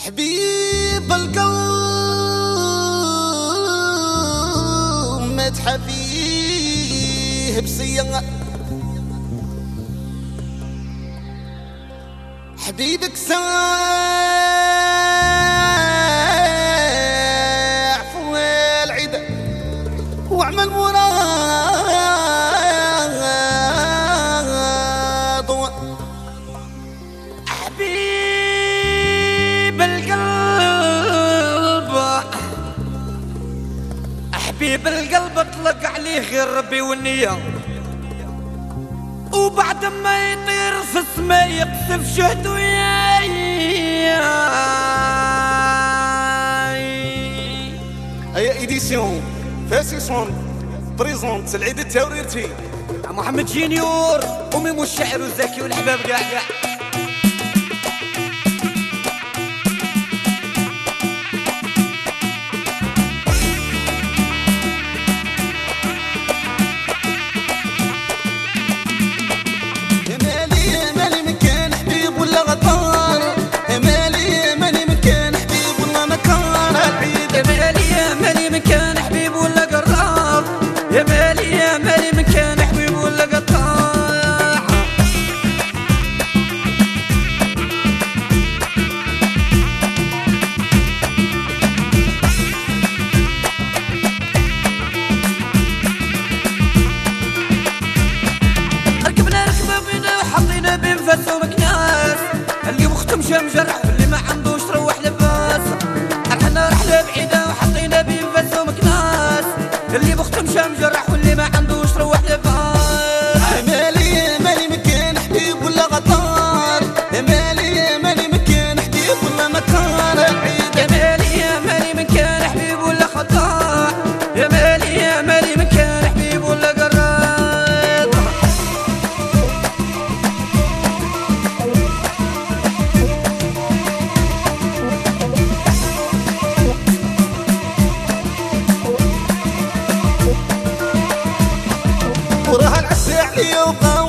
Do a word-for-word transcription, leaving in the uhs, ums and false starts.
حبيب القلب ما تحفيه بسيا، حبيبك ساع فوق العدا وعمل مراد. حبيب القلب حبيب القلب اطلق عليه غير ربي والنية، وبعد ما يطير في السما يقصف شهده ياي. هيا ايديسيون فاسيسون بريزونت العيد التوريرتي محمد جينيور وميمو الشاعر والزكي والحباب كاع كاع. يا مالي يا مالي من كان حبيب ولا قطاع، ركبنا ركبة بينا وحطينا بين فاس ومكناس، اللي مختم شام جرح واللي ما عندوش روح لباس. رحنا رحلة بعيدة وحطينا بين فاس ومكناس، اللي مختم شام جرح